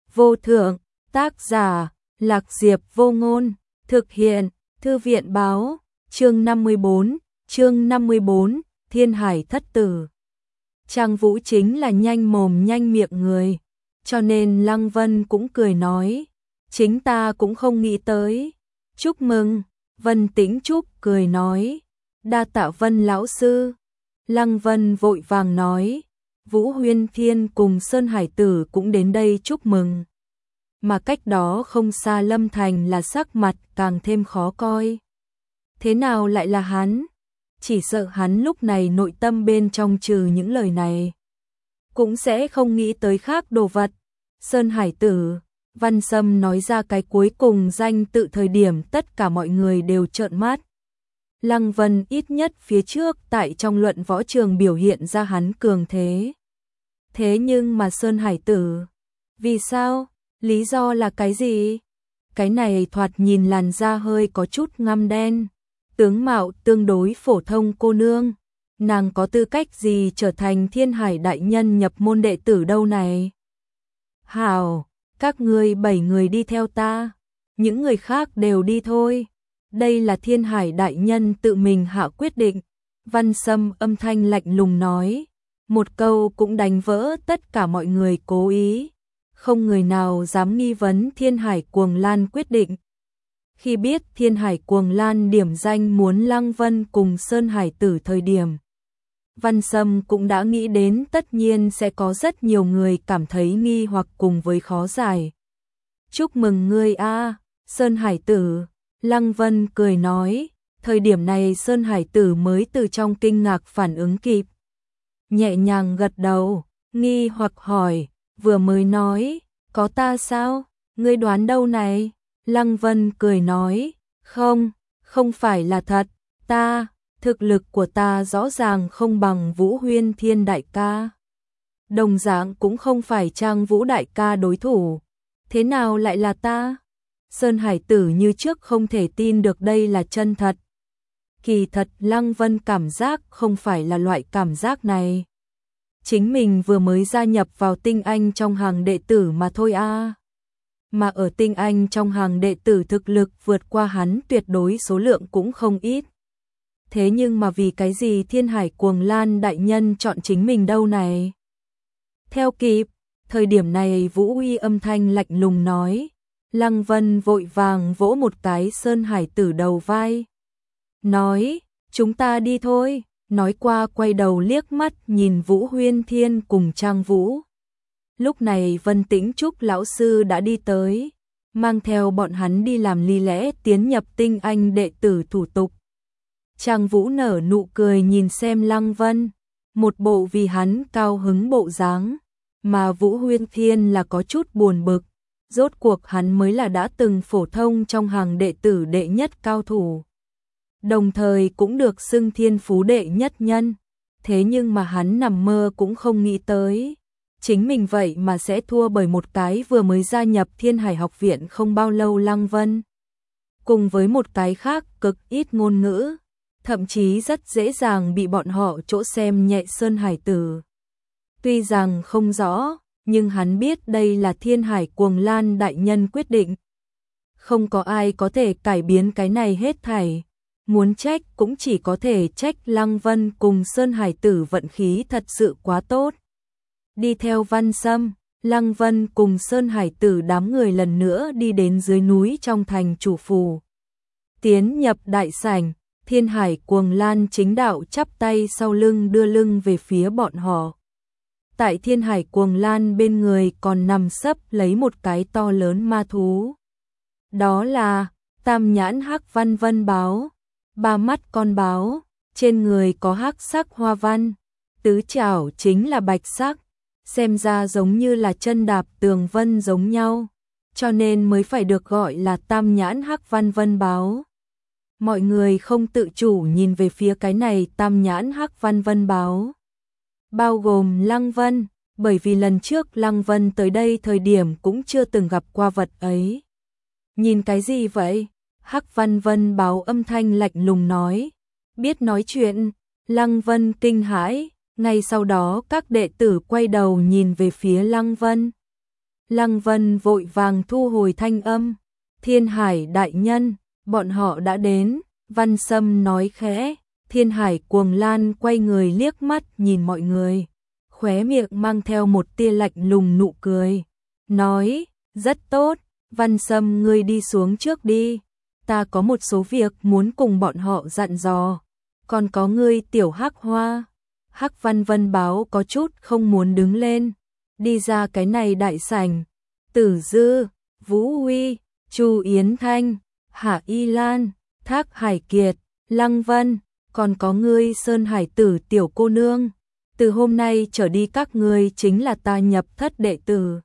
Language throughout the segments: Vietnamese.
vô thượng, tác giả, Lạc Diệp Vô Ngôn, thực hiện, Thư viện báo, chương 54, Thiên Hải Thất Tử. Trang Vũ chính là nhanh mồm nhanh miệng người, cho nên Lăng Vân cũng cười nói, chính ta cũng không nghĩ tới. Chúc mừng, Vân Tĩnh Trúc cười nói, đa tạ Vân lão sư. Lăng Vân vội vàng nói, Vũ Huyên Thiên cùng Sơn Hải Tử cũng đến đây chúc mừng. Mà cách đó không xa Lâm Thành là sắc mặt càng thêm khó coi. Thế nào lại là hắn? Chỉ sợ hắn lúc này nội tâm bên trong trừ những lời này cũng sẽ không nghĩ tới khác đồ vật. Sơn Hải Tử, Văn Sâm nói ra cái cuối cùng danh tự thời điểm tất cả mọi người đều trợn mắt. Lăng Vân ít nhất phía trước tại trong luận võ trường biểu hiện ra hắn cường thế. Thế nhưng mà Sơn Hải Tử, vì sao? Lý do là cái gì? Cái này thoạt nhìn làn da hơi có chút ngăm đen, tướng mạo tương đối phổ thông cô nương, nàng có tư cách gì trở thành Thiên Hải đại nhân nhập môn đệ tử đâu này? Hảo, các ngươi 7 người đi theo ta, những người khác đều đi thôi. Đây là Thiên Hải đại nhân tự mình hạ quyết định. Văn Sâm âm thanh lạnh lùng nói, một câu cũng đánh vỡ tất cả mọi người cố ý. Không người nào dám nghi vấn Thiên Hải Cuồng Lan quyết định. Khi biết Thiên Hải Cuồng Lan điểm danh muốn Lăng Vân cùng Sơn Hải Tử thời điểm, Văn Sâm cũng đã nghĩ đến tất nhiên sẽ có rất nhiều người cảm thấy nghi hoặc cùng với khó giải. Chúc mừng ngươi a, Sơn Hải Tử. Lăng Vân cười nói, thời điểm này Sơn Hải Tử mới từ trong kinh ngạc phản ứng kịp. Nhẹ nhàng gật đầu, nghi hoặc hỏi, vừa mới nói, có ta sao? Ngươi đoán đâu này? Lăng Vân cười nói, không phải là thật, thực lực của ta rõ ràng không bằng Vũ Huyên Thiên đại ca. Đồng dạng cũng không phải Trang Vũ đại ca đối thủ, thế nào lại là ta? Sơn Hải Tử như trước không thể tin được đây là chân thật. Kỳ thật Lăng Vân cảm giác không phải là loại cảm giác này. Chính mình vừa mới gia nhập vào tinh anh trong hàng đệ tử mà thôi a. Mà ở tinh anh trong hàng đệ tử thực lực vượt qua hắn tuyệt đối số lượng cũng không ít. Thế nhưng mà vì cái gì Thiên Hải Cuồng Lan đại nhân chọn chính mình đâu này? Theo kịp, thời điểm này Vũ Uy âm thanh lạnh lùng nói. Lăng Vân vội vàng vỗ một cái Sơn Hải Tử đầu vai. Nói, chúng ta đi thôi. Nói qua quay đầu liếc mắt nhìn Vũ Huyên Thiên cùng Trang Vũ. Lúc này Vân Tĩnh Trúc lão sư đã đi tới, mang theo bọn hắn đi làm lý lẽ tiến nhập tinh anh đệ tử thủ tục. Trang Vũ nở nụ cười nhìn xem Lăng Vân, một bộ vì hắn cao hứng bộ dáng, mà Vũ Huyên Thiên là có chút buồn bực. Rốt cuộc hắn mới là đã từng phổ thông trong hàng đệ tử đệ nhất cao thủ, đồng thời cũng được xưng thiên phú đệ nhất nhân. Thế nhưng mà hắn nằm mơ cũng không nghĩ tới, chính mình vậy mà sẽ thua bởi một cái vừa mới gia nhập Thiên Hải học viện không bao lâu Lăng Vân. Cùng với một cái khác cực ít ngôn ngữ, thậm chí rất dễ dàng bị bọn họ chỗ xem nhẹ Sơn Hải Tử. Tuy rằng không rõ, nhưng hắn biết đây là Thiên Hải Cuồng Lan đại nhân quyết định. Không có ai có thể cải biến cái này hết thảy. Muốn trách cũng chỉ có thể trách Lăng Vân cùng Sơn Hải Tử vận khí thật sự quá tốt. Đi theo Văn Sâm, Lăng Vân cùng Sơn Hải Tử đám người lần nữa đi đến dưới núi trong thành chủ phủ. Tiến nhập đại sảnh, Thiên Hải Cuồng Lan chính đạo chắp tay sau lưng đưa lưng về phía bọn họ. Tại Thiên Hải Cuồng Lan bên người còn nằm sấp lấy một cái to lớn ma thú. Đó là Tam Nhãn Hắc Văn Vân báo, ba mắt con báo, trên người có hắc sắc hoa văn, tứ trảo chính là bạch sắc, xem ra giống như là chân đạp tường vân giống nhau, cho nên mới phải được gọi là Tam Nhãn Hắc Văn Vân báo. Mọi người không tự chủ nhìn về phía cái này Tam Nhãn Hắc Văn Vân báo. Bao gồm Lăng Vân, bởi vì lần trước Lăng Vân tới đây thời điểm cũng chưa từng gặp qua vật ấy. Nhìn cái gì vậy? Hắc Văn Vân báo âm thanh lạnh lùng nói. Biết nói chuyện, Lăng Vân kinh hãi, ngay sau đó các đệ tử quay đầu nhìn về phía Lăng Vân. Lăng Vân vội vàng thu hồi thanh âm. Thiên Hải đại nhân, bọn họ đã đến. Văn Sâm nói khẽ. Thiên Hải Cuồng Lan quay người liếc mắt nhìn mọi người, khóe miệng mang theo một tia lạnh lùng nụ cười, nói, rất tốt, Văn Sâm ngươi đi xuống trước đi, ta có một số việc muốn cùng bọn họ dặn dò, còn có ngươi Tiểu Hắc Hoa. Hắc Văn Vân báo có chút không muốn đứng lên, đi ra cái này đại sảnh. Tử Dư, Vũ Huy, Chu Yến Thanh, Hạ Y Lan, Thác Hải Kiệt, Lăng Vân, còn có ngươi Sơn Hải Tử tiểu cô nương, từ hôm nay trở đi các ngươi chính là ta nhập thất đệ tử.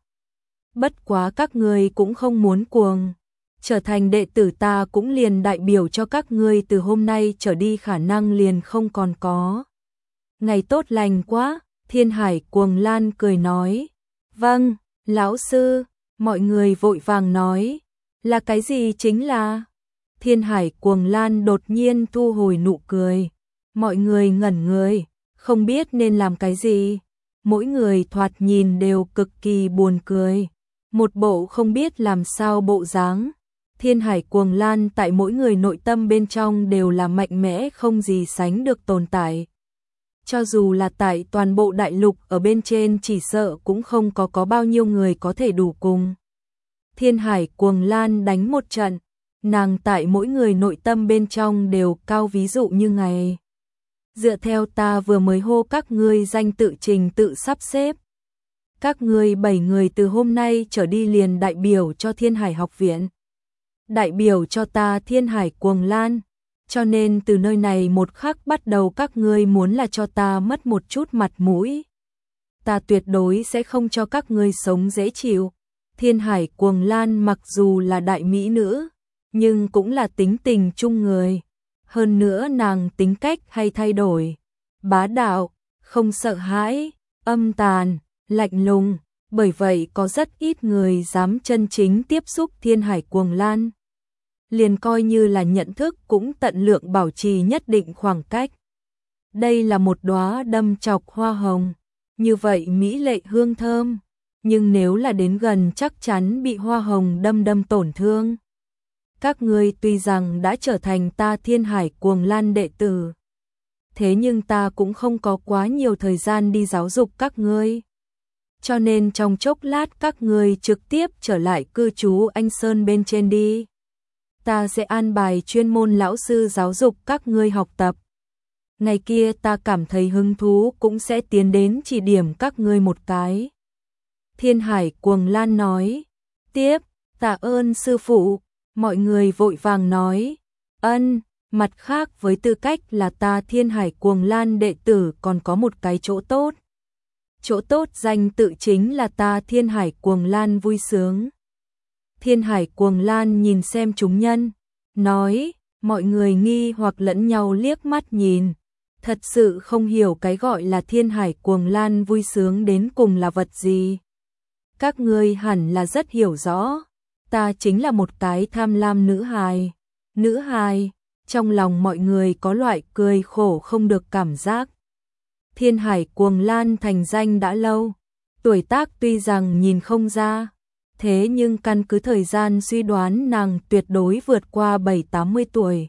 Bất quá các ngươi cũng không muốn cuồng, trở thành đệ tử ta cũng liền đại biểu cho các ngươi từ hôm nay trở đi khả năng liền không còn có. Ngày tốt lành quá, Thiên Hải Cuồng Lan cười nói. Vâng, lão sư, mọi người vội vàng nói. Là cái gì chính là? Thiên Hải Cuồng Lan đột nhiên thu hồi nụ cười. Mọi người ngẩn người, không biết nên làm cái gì. Mỗi người thoạt nhìn đều cực kỳ buồn cười. Một bộ không biết làm sao bộ dáng. Thiên Hải Cuồng Lan tại mỗi người nội tâm bên trong đều là mạnh mẽ không gì sánh được tồn tại. Cho dù là tại toàn bộ đại lục ở bên trên chỉ sợ cũng không có bao nhiêu người có thể đủ cùng. Thiên Hải Cuồng Lan đánh một trận, nàng tại mỗi người nội tâm bên trong đều cao ví dụ như ngày. Dựa theo ta vừa mới hô các ngươi danh tự trình tự sắp xếp. Các ngươi 7 người từ hôm nay trở đi liền đại biểu cho Thiên Hải học viện. Đại biểu cho ta Thiên Hải Cuồng Lan. Cho nên từ nơi này một khắc bắt đầu các ngươi muốn là cho ta mất một chút mặt mũi. Ta tuyệt đối sẽ không cho các ngươi sống dễ chịu. Thiên Hải Cuồng Lan mặc dù là đại mỹ nữ, nhưng cũng là tính tình chung người. Hơn nữa nàng tính cách hay thay đổi. Bá đạo, không sợ hãi, âm tàn, lạnh lùng. Bởi vậy có rất ít người dám chân chính tiếp xúc Thiên Hải Cuồng Lan. Liền coi như là nhận thức cũng tận lượng bảo trì nhất định khoảng cách. Đây là một đóa đâm chọc hoa hồng, như vậy mỹ lệ hương thơm, nhưng nếu là đến gần chắc chắn bị hoa hồng đâm tổn thương. Các ngươi tuy rằng đã trở thành ta Thiên Hải Cuồng Lan đệ tử, thế nhưng ta cũng không có quá nhiều thời gian đi giáo dục các ngươi. Cho nên trong chốc lát các ngươi trực tiếp trở lại cư trú Anh Sơn bên trên đi. Ta sẽ an bài chuyên môn lão sư giáo dục các ngươi học tập. Ngày kia ta cảm thấy hứng thú cũng sẽ tiến đến chỉ điểm các ngươi một cái. Thiên Hải Cuồng Lan nói. Tiếp, tạ ơn sư phụ. Mọi người vội vàng nói. Ân, mặt khác với tư cách là ta Thiên Hải Cuồng Lan đệ tử còn có một cái chỗ tốt. Chỗ tốt danh tự chính là ta Thiên Hải Cuồng Lan vui sướng. Thiên Hải Cuồng Lan nhìn xem chúng nhân, nói, mọi người nghi hoặc lẫn nhau liếc mắt nhìn, thật sự không hiểu cái gọi là Thiên Hải Cuồng Lan vui sướng đến cùng là vật gì. Các ngươi hẳn là rất hiểu rõ, ta chính là một cái tham lam nữ hài. Nữ hài, trong lòng mọi người có loại cười khổ không được cảm giác. Thiên Hải Cuồng Lan thành danh đã lâu, tuổi tác tuy rằng nhìn không ra, thế nhưng căn cứ thời gian suy đoán nàng tuyệt đối vượt qua 7-80 tuổi.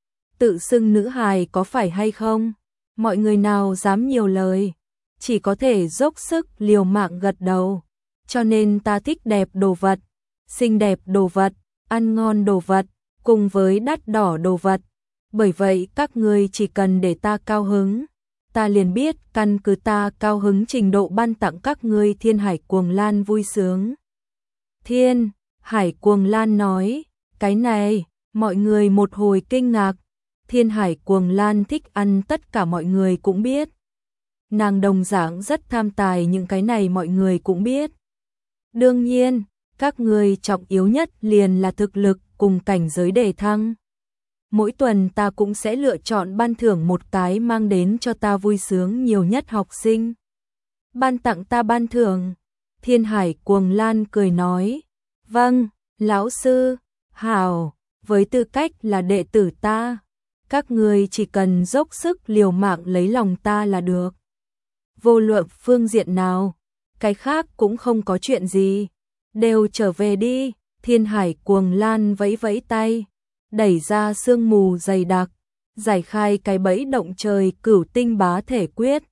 Tự xưng nữ hài có phải hay không? Mọi người nào dám nhiều lời, chỉ có thể dốc sức liều mạng gật đầu. Cho nên ta thích đẹp đồ vật, xinh đẹp đồ vật, ăn ngon đồ vật, cùng với đắt đỏ đồ vật. Bởi vậy các ngươi chỉ cần để ta cao hứng, ta liền biết căn cứ ta cao hứng trình độ ban tặng các ngươi Thiên Hải Cuồng Lan vui sướng. Thiên Hải Cuồng Lan nói, cái này, mọi người một hồi kinh ngạc. Thiên Hải Cuồng Lan thích ăn tất cả mọi người cũng biết. Nàng đồng dạng rất tham tài những cái này mọi người cũng biết. Đương nhiên, các ngươi trọng yếu nhất liền là thực lực cùng cảnh giới đề thăng. Mỗi tuần ta cũng sẽ lựa chọn ban thưởng một cái mang đến cho ta vui sướng nhiều nhất học sinh. Ban tặng ta ban thưởng. Thiên Hải Cuồng Lan cười nói. Vâng, lão sư, hảo, với tư cách là đệ tử ta, các ngươi chỉ cần dốc sức liều mạng lấy lòng ta là được. Vô luận phương diện nào, cái khác cũng không có chuyện gì. đều trở về đi. Thiên Hải Cuồng Lan vẫy vẫy tay, đẩy ra sương mù dày đặc, giải khai cái bẫy động trời Cửu Tinh Bá Thể Quyết.